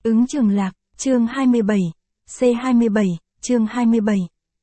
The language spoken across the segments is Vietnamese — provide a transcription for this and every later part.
Ứng Trường Lạc, chương 27, C27, chương 27.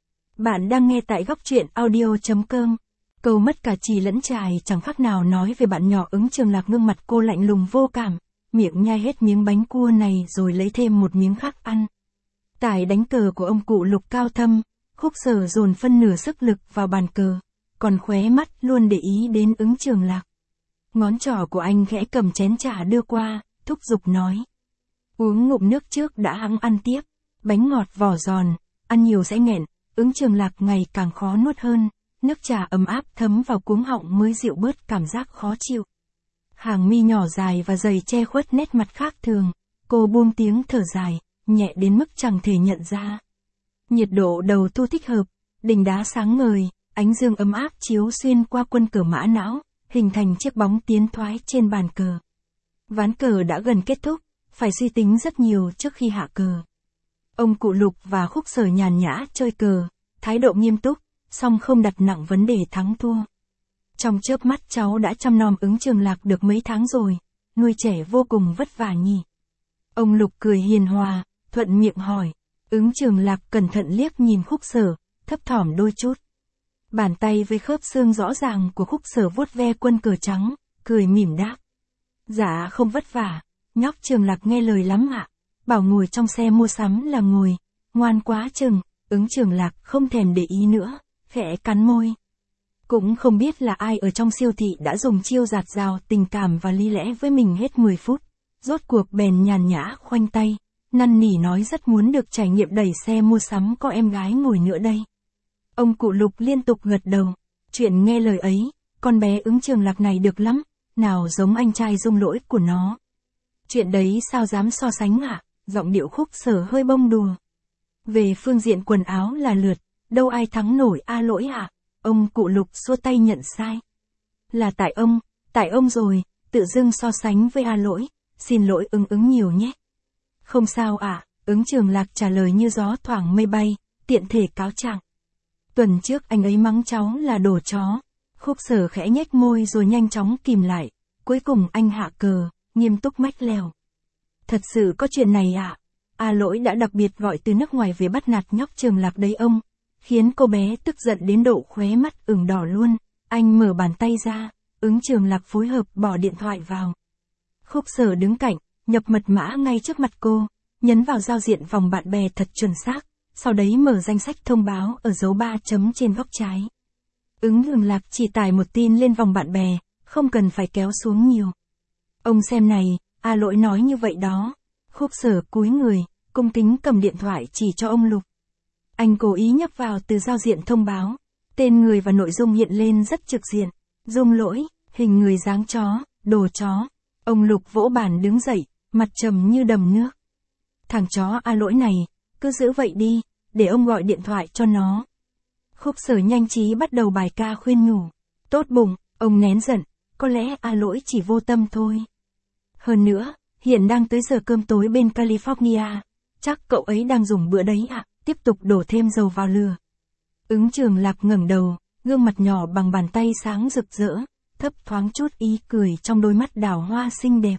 Bạn đang nghe tại góc truyện audio.com. Câu mất cả chì lẫn chài chẳng khác nào nói về bạn nhỏ Ứng Trường Lạc. Gương mặt cô lạnh lùng vô cảm, miệng nhai hết miếng bánh cua này rồi lấy thêm một miếng khác ăn. Tài đánh cờ của ông cụ Lục cao thâm, Khúc Sở dồn phân nửa sức lực vào bàn cờ, còn khóe mắt luôn để ý đến Ứng Trường Lạc. Ngón trỏ của anh khẽ cầm chén trà đưa qua, thúc giục nói. Uống ngụm nước trước đã hẵng ăn tiếp, bánh ngọt vỏ giòn, ăn nhiều sẽ nghẹn. Ứng Trường Lạc ngày càng khó nuốt hơn, nước trà ấm áp thấm vào cuống họng mới dịu bớt cảm giác khó chịu. Hàng mi nhỏ dài và dày che khuất nét mặt khác thường, cô buông tiếng thở dài, nhẹ đến mức chẳng thể nhận ra. Nhiệt độ đầu thu thích hợp, đỉnh đá sáng ngời, ánh dương ấm áp chiếu xuyên qua quân cờ mã não, hình thành chiếc bóng tiến thoái trên bàn cờ. Ván cờ đã gần kết thúc, phải suy tính rất nhiều trước khi hạ cờ. Ông cụ Lục và Khúc Sở nhàn nhã chơi cờ, thái độ nghiêm túc, song không đặt nặng vấn đề thắng thua. Trong chớp mắt cháu đã chăm nom Ứng Trường Lạc được mấy tháng rồi, nuôi trẻ vô cùng vất vả nhỉ. Ông Lục cười hiền hòa, thuận miệng hỏi. Ứng Trường Lạc cẩn thận liếc nhìn Khúc Sở, thấp thỏm đôi chút. Bàn tay với khớp xương rõ ràng của Khúc Sở vuốt ve quân cờ trắng, cười mỉm đáp. Dạ không vất vả, nhóc Trường Lạc nghe lời lắm ạ. Bảo ngồi trong xe mua sắm là ngồi, ngoan quá chừng. Ứng Trường Lạc không thèm để ý nữa, khẽ cắn môi. Cũng không biết là ai ở trong siêu thị đã dùng chiêu dạt dào tình cảm và lý lẽ với mình hết 10 phút. Rốt cuộc bèn nhàn nhã khoanh tay, năn nỉ nói rất muốn được trải nghiệm đẩy xe mua sắm có em gái ngồi nữa đây. Ông cụ Lục liên tục gật đầu. Chuyện nghe lời ấy, con bé Ứng Trường Lạc này được lắm, nào giống anh trai Dung Lỗi của nó. Chuyện đấy sao dám so sánh ạ? Giọng điệu Khúc Sở hơi bông đùa. Về phương diện quần áo là lượt, đâu ai thắng nổi A Lỗi ạ. Ông cụ Lục xua tay nhận sai. Là tại ông rồi, tự dưng so sánh với A Lỗi, xin lỗi Ứng nhiều nhé. Không sao ạ, Ứng Trường Lạc trả lời như gió thoảng mây bay, tiện thể cáo trạng. Tuần trước anh ấy mắng cháu là đồ chó. Khúc Sở khẽ nhếch môi rồi nhanh chóng kìm lại. Cuối cùng anh hạ cờ, nghiêm túc mách lèo. Thật sự có chuyện này ạ. A Lỗi đã đặc biệt gọi từ nước ngoài về bắt nạt nhóc Trường Lạc đấy ông. Khiến cô bé tức giận đến độ khóe mắt ửng đỏ luôn. Anh mở bàn tay ra, Ứng Trường Lạc phối hợp bỏ điện thoại vào. Khúc Sở đứng cạnh, nhập mật mã ngay trước mặt cô, nhấn vào giao diện vòng bạn bè thật chuẩn xác, sau đấy mở danh sách thông báo ở dấu 3 chấm trên góc trái. Ứng Trường Lạc chỉ tải một tin lên vòng bạn bè, không cần phải kéo xuống nhiều. Ông xem này, A Lỗi nói như vậy đó. Khúc Sở cúi người, cung kính cầm điện thoại chỉ cho ông Lục. Anh cố ý nhấp vào từ giao diện thông báo. Tên người và nội dung hiện lên rất trực diện. Dung Lỗi, hình người dáng chó, đồ chó. Ông Lục vỗ bàn đứng dậy, mặt trầm như đầm nước. Thằng chó A Lỗi này, cứ giữ vậy đi, để ông gọi điện thoại cho nó. Khúc Sở nhanh trí bắt đầu bài ca khuyên nhủ. Tốt bụng, ông nén giận, có lẽ A Lỗi chỉ vô tâm thôi. Hơn nữa, hiện đang tới giờ cơm tối bên California, chắc cậu ấy đang dùng bữa đấy ạ. Tiếp tục đổ thêm dầu vào lửa. Ứng Trường Lạc ngẩng đầu, gương mặt nhỏ bằng bàn tay sáng rực rỡ, thấp thoáng chút ý cười trong đôi mắt đào hoa xinh đẹp.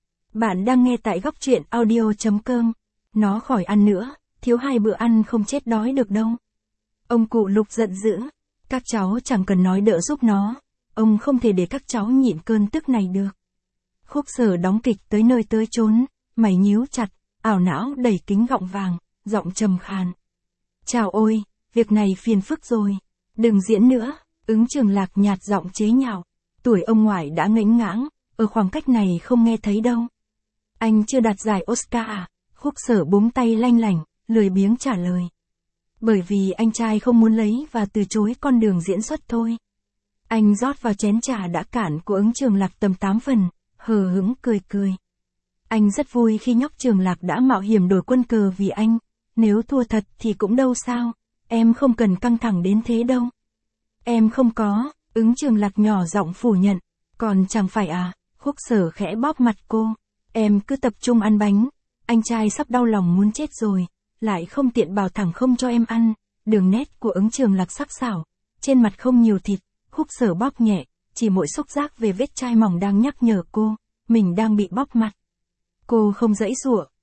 Bạn đang nghe tại góc truyện audio.com. Nó khỏi ăn nữa, thiếu 2 bữa ăn không chết đói được đâu. Ông cụ Lục giận dữ. Các cháu chẳng cần nói đỡ giúp nó. Ông không thể để các cháu nhịn cơn tức này được. Khúc Sở đóng kịch tới nơi tới chốn, mày nhíu chặt, ảo não đẩy kính gọng vàng, giọng trầm khàn. Chào ôi, việc này phiền phức rồi. Đừng diễn nữa. Ứng Trường Lạc nhạt giọng chế nhạo. Tuổi ông ngoại đã ngễnh ngãng, ở khoảng cách này không nghe thấy đâu. Anh chưa đạt giải Oscar à? Khúc Sở búng tay lanh lảnh, lười biếng trả lời. Bởi vì anh trai không muốn lấy và từ chối con đường diễn xuất thôi. Anh rót vào chén trà đã cạn của Ứng Trường Lạc tầm 8 phần, hờ hững cười cười. Anh rất vui khi nhóc Trường Lạc đã mạo hiểm đổi quân cờ vì anh. Nếu thua thật thì cũng đâu sao, em không cần căng thẳng đến thế đâu. Em không có, Ứng Trường Lạc nhỏ giọng phủ nhận. Còn chẳng phải à, Khúc Sở khẽ bóp mặt cô. Em cứ tập trung ăn bánh, anh trai sắp đau lòng muốn chết rồi, lại không tiện bảo thẳng không cho em ăn. Đường nét của Ứng Trường Lạc sắc sảo, trên mặt không nhiều thịt, Khúc Sở bóp nhẹ, chỉ mỗi xúc giác về vết chai mỏng đang nhắc nhở cô, mình đang bị bóp mặt. Cô không giãy giụa,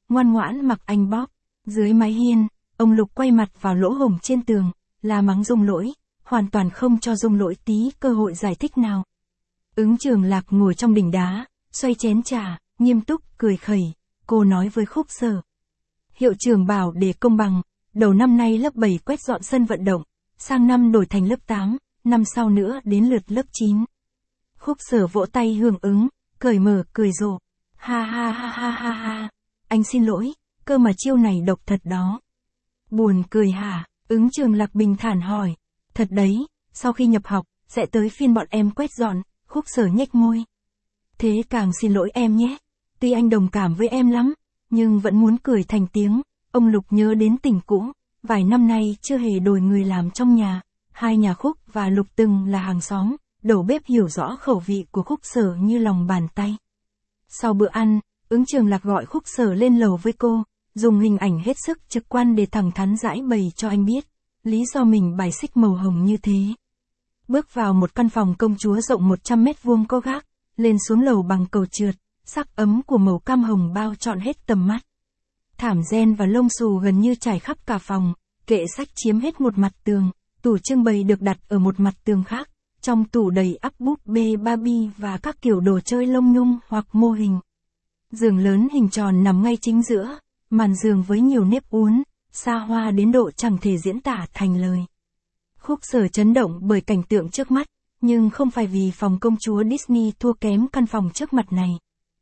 ngoan ngoãn mặc anh bóp. Dưới mái hiên, ông Lục quay mặt vào lỗ hổng trên tường, la mắng Dung Lỗi, hoàn toàn không cho Dung Lỗi tí cơ hội giải thích nào. Ứng Trường Lạc ngồi trong đỉnh đá, xoay chén trà, nghiêm túc, cười khẩy, cô nói với Khúc Sở. Hiệu trưởng bảo để công bằng, đầu năm nay lớp 7 quét dọn sân vận động, sang năm đổi thành lớp 8, năm sau nữa đến lượt lớp 9. Khúc Sở vỗ tay hưởng ứng, cởi mở cười rộ. Ha ha ha ha ha ha, anh xin lỗi, cơ mà chiêu này độc thật đó. Buồn cười hả? Ứng Trường Lạc bình thản hỏi. Thật đấy, sau khi nhập học, sẽ tới phiên bọn em quét dọn. Khúc Sở nhếch môi. Thế càng xin lỗi em nhé. Tuy anh đồng cảm với em lắm, nhưng vẫn muốn cười thành tiếng. Ông Lục nhớ đến tình cũ, vài năm nay chưa hề đổi người làm trong nhà. Hai nhà Khúc và Lục từng là hàng xóm, đầu bếp hiểu rõ khẩu vị của Khúc Sở như lòng bàn tay. Sau bữa ăn, Ứng Trường Lạc gọi Khúc Sở lên lầu với cô, dùng hình ảnh hết sức trực quan để thẳng thắn giải bày cho anh biết lý do mình bài xích màu hồng như thế. Bước vào một căn phòng công chúa rộng 100 mét vuông có gác, lên xuống lầu bằng cầu trượt, sắc ấm của màu cam hồng bao trọn hết tầm mắt. Thảm ren và lông xù gần như trải khắp cả phòng, kệ sách chiếm hết một mặt tường, tủ trưng bày được đặt ở một mặt tường khác, trong tủ đầy ắp búp bê Barbie và các kiểu đồ chơi lông nhung hoặc mô hình. Giường lớn hình tròn nằm ngay chính giữa, màn giường với nhiều nếp uốn, xa hoa đến độ chẳng thể diễn tả thành lời. Khúc Sở chấn động bởi cảnh tượng trước mắt, nhưng không phải vì phòng công chúa Disney thua kém căn phòng trước mặt này,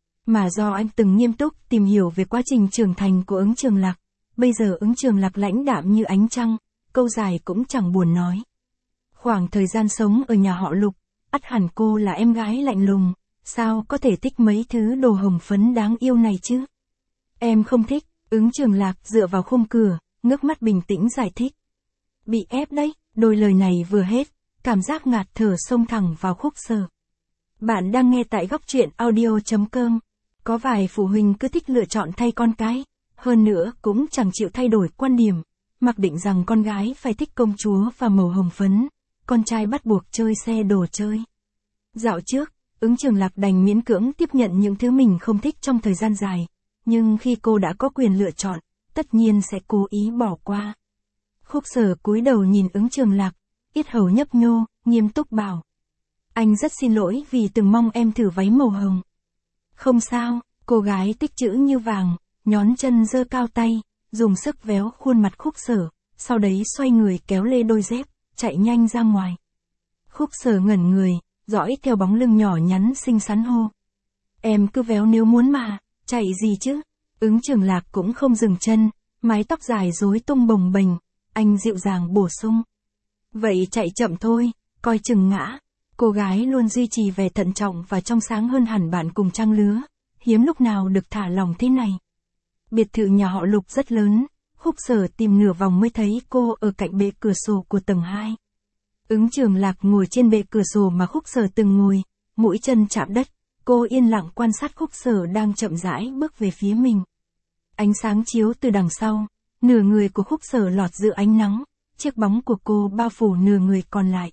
mà do anh từng nghiêm túc tìm hiểu về quá trình trưởng thành của Ứng Trường Lạc. Bây giờ Ứng Trường Lạc lãnh đạm như ánh trăng, câu dài cũng chẳng buồn nói. Khoảng thời gian sống ở nhà họ Lục, ắt hẳn cô là em gái lạnh lùng, sao có thể thích mấy thứ đồ hồng phấn đáng yêu này chứ? Em không thích. Ứng Trường Lạc dựa vào khung cửa, ngước mắt bình tĩnh giải thích. Bị ép đấy. Đôi lời này vừa hết, cảm giác ngạt thở xông thẳng vào Khúc Sở. Bạn đang nghe tại góc truyện audio.com. Có vài phụ huynh cứ thích lựa chọn thay con cái, hơn nữa cũng chẳng chịu thay đổi quan điểm, mặc định rằng con gái phải thích công chúa và màu hồng phấn, con trai bắt buộc chơi xe đồ chơi. Dạo trước, Ứng Trường Lạc đành miễn cưỡng tiếp nhận những thứ mình không thích trong thời gian dài, nhưng khi cô đã có quyền lựa chọn, tất nhiên sẽ cố ý bỏ qua. Khúc Sở cúi đầu nhìn Ứng Trường Lạc, yết hầu nhấp nhô, nghiêm túc bảo. Anh rất xin lỗi vì từng mong em thử váy màu hồng. Không sao, cô gái tích chữ như vàng, nhón chân giơ cao tay, dùng sức véo khuôn mặt Khúc Sở, sau đấy xoay người kéo lê đôi dép, chạy nhanh ra ngoài. Khúc Sở ngẩn người, dõi theo bóng lưng nhỏ nhắn xinh xắn hô. Em cứ véo nếu muốn mà, chạy gì chứ? Ứng Trường Lạc cũng không dừng chân, mái tóc dài rối tung bồng bềnh, anh dịu dàng bổ sung. Vậy chạy chậm thôi, coi chừng ngã. Cô gái luôn duy trì vẻ thận trọng và trong sáng hơn hẳn bạn cùng trang lứa, hiếm lúc nào được thả lỏng thế này. Biệt thự nhà họ Lục rất lớn, Khúc Sở tìm nửa vòng mới thấy cô ở cạnh bệ cửa sổ của tầng 2. Ứng Trường Lạc ngồi trên bệ cửa sổ mà Khúc Sở từng ngồi, mũi chân chạm đất, cô yên lặng quan sát Khúc Sở đang chậm rãi bước về phía mình. Ánh sáng chiếu từ đằng sau, nửa người của Khúc Sở lọt giữa ánh nắng, chiếc bóng của cô bao phủ nửa người còn lại.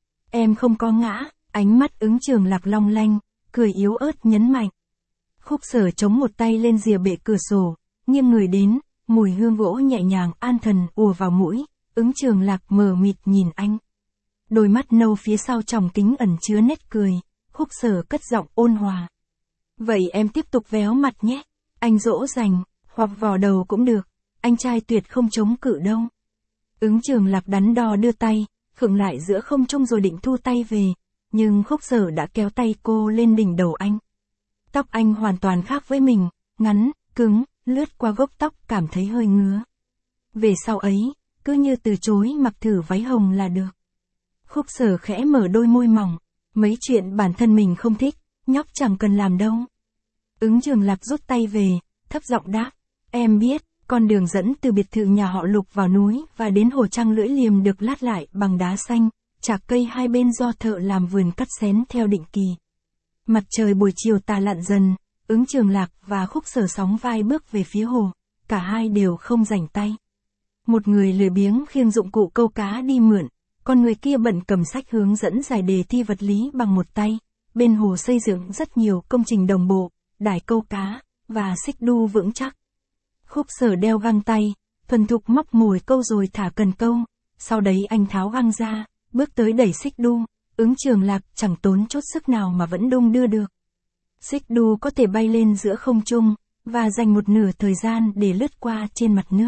Em không có ngã, ánh mắt Ứng Trường Lạc long lanh, cười yếu ớt nhấn mạnh. Khúc Sở chống một tay lên rìa bệ cửa sổ, nghiêng người đến, mùi hương gỗ nhẹ nhàng an thần ùa vào mũi, Ứng Trường Lạc mờ mịt nhìn anh. Đôi mắt nâu phía sau tròng kính ẩn chứa nét cười, Khúc Sở cất giọng ôn hòa. Vậy em tiếp tục véo mặt nhé, anh dỗ dành, hoặc vò đầu cũng được, anh trai tuyệt không chống cự đâu. Ứng Trường Lạc đắn đo đưa tay, khựng lại giữa không trung rồi định thu tay về, nhưng Khúc Sở đã kéo tay cô lên đỉnh đầu anh. Tóc anh hoàn toàn khác với mình, ngắn, cứng, lướt qua gốc tóc cảm thấy hơi ngứa. Về sau ấy, cứ như từ chối mặc thử váy hồng là được. Khúc Sở khẽ mở đôi môi mỏng, mấy chuyện bản thân mình không thích, nhóc chẳng cần làm đâu. Ứng Trường Lạc rút tay về, thấp giọng đáp, em biết, con đường dẫn từ biệt thự nhà họ Lục vào núi và đến hồ trăng lưỡi liềm được lát lại bằng đá xanh, chạc cây hai bên do thợ làm vườn cắt xén theo định kỳ. Mặt trời buổi chiều tà lặn dần, Ứng Trường Lạc và Khúc Sở sóng vai bước về phía hồ, cả hai đều không rảnh tay. Một người lười biếng khiêng dụng cụ câu cá đi mượn, còn người kia bận cầm sách hướng dẫn giải đề thi vật lý bằng một tay. Bên hồ xây dựng rất nhiều công trình đồng bộ, đài câu cá và xích đu vững chắc. Khúc Sở đeo găng tay, thuần thục móc mồi câu rồi thả cần câu, sau đấy anh tháo găng ra, bước tới đẩy xích đu, Ứng Trường Lạc chẳng tốn chút sức nào mà vẫn đung đưa được. Xích đu có thể bay lên giữa không trung, và dành một nửa thời gian để lướt qua trên mặt nước.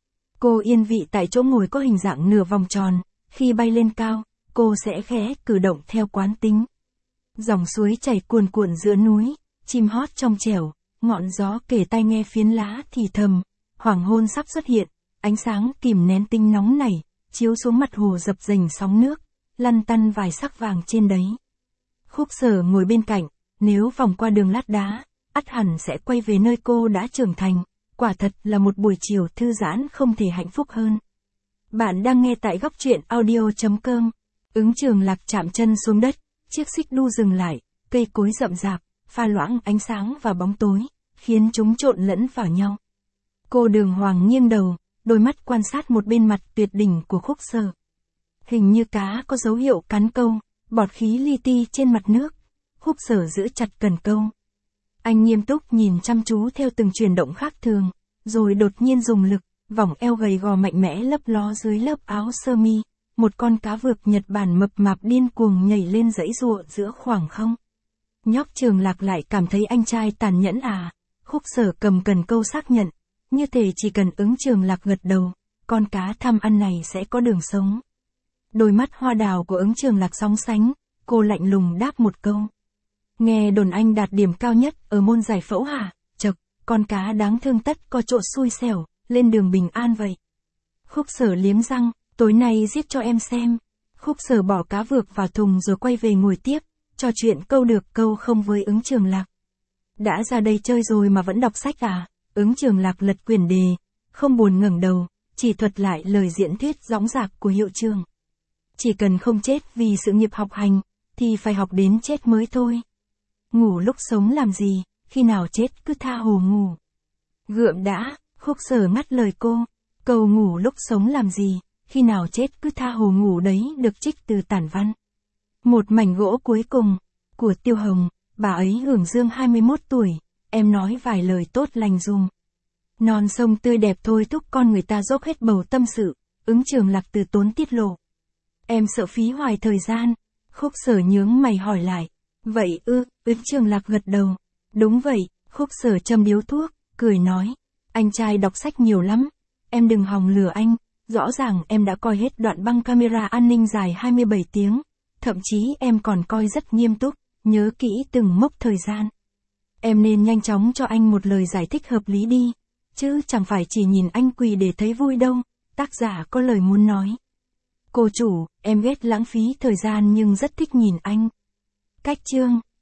Cô yên vị tại chỗ ngồi có hình dạng nửa vòng tròn, khi bay lên cao, cô sẽ khẽ cử động theo quán tính. Dòng suối chảy cuồn cuộn giữa núi, chim hót trong trẻo, ngọn gió kề tai nghe phiến lá thì thầm, hoàng hôn sắp xuất hiện, ánh sáng kìm nén tinh nóng nảy, chiếu xuống mặt hồ dập dềnh sóng nước, lăn tăn vài sắc vàng trên đấy. Khúc Sở ngồi bên cạnh, nếu vòng qua đường lát đá, ắt hẳn sẽ quay về nơi cô đã trưởng thành, quả thật là một buổi chiều thư giãn không thể hạnh phúc hơn. Bạn đang nghe tại góc truyện audio.com. Ứng Trường Lạc chạm chân xuống đất, chiếc xích đu dừng lại, cây cối rậm rạp, pha loãng ánh sáng và bóng tối, khiến chúng trộn lẫn vào nhau. Cô đường hoàng nghiêng đầu, đôi mắt quan sát một bên mặt tuyệt đỉnh của Khúc Sở. Hình như cá có dấu hiệu cắn câu, bọt khí li ti trên mặt nước. Khúc Sở giữ chặt cần câu. Anh nghiêm túc nhìn chăm chú theo từng chuyển động khác thường, rồi đột nhiên dùng lực, vòng eo gầy gò mạnh mẽ lấp ló dưới lớp áo sơ mi. Một con cá vược Nhật Bản mập mạp điên cuồng nhảy lên dãy giụa giữa khoảng không. Nhóc Trường Lạc lại cảm thấy anh trai tàn nhẫn à. Khúc Sở cầm cần câu xác nhận, như thể chỉ cần Ứng Trường Lạc gật đầu, con cá tham ăn này sẽ có đường sống. Đôi mắt hoa đào của Ứng Trường Lạc sóng sánh, cô lạnh lùng đáp một câu. Nghe đồn anh đạt điểm cao nhất ở môn giải phẫu hả? Chậc, con cá đáng thương tất có chỗ xui xẻo, lên đường bình an vậy. Khúc Sở liếm răng, tối nay giết cho em xem. Khúc Sở bỏ cá vược vào thùng rồi quay về ngồi tiếp, trò chuyện câu được câu không với Ứng Trường Lạc. Đã ra đây chơi rồi mà vẫn đọc sách à? Ứng Trường Lạc lật quyển đề, không buồn ngẩng đầu, chỉ thuật lại lời diễn thuyết dõng dạc của hiệu trưởng. Chỉ cần không chết vì sự nghiệp học hành, thì phải học đến chết mới thôi. Ngủ lúc sống làm gì, khi nào chết cứ tha hồ ngủ. Gượm đã, Khúc Sở ngắt lời cô, câu ngủ lúc sống làm gì, khi nào chết cứ tha hồ ngủ đấy được trích từ tản văn. Một mảnh gỗ cuối cùng, của Tiêu Hồng, bà ấy hưởng dương 21 tuổi, em nói vài lời tốt lành dùm. Non sông tươi đẹp thôi thúc con người ta dốc hết bầu tâm sự, Ứng Trường Lạc từ tốn tiết lộ. Em sợ phí hoài thời gian. Khúc Sở nhướng mày hỏi lại. Vậy ư? Ứng Trường Lạc gật đầu. Đúng vậy. Khúc Sở châm điếu thuốc, cười nói. Anh trai đọc sách nhiều lắm. Em đừng hòng lừa anh. Rõ ràng em đã coi hết đoạn băng camera an ninh dài 27 tiếng. Thậm chí em còn coi rất nghiêm túc, nhớ kỹ từng mốc thời gian. Em nên nhanh chóng cho anh một lời giải thích hợp lý đi. Chứ chẳng phải chỉ nhìn anh quỳ để thấy vui đâu. Tác giả có lời muốn nói. Cô chủ, em ghét lãng phí thời gian nhưng rất thích nhìn anh. Cách chương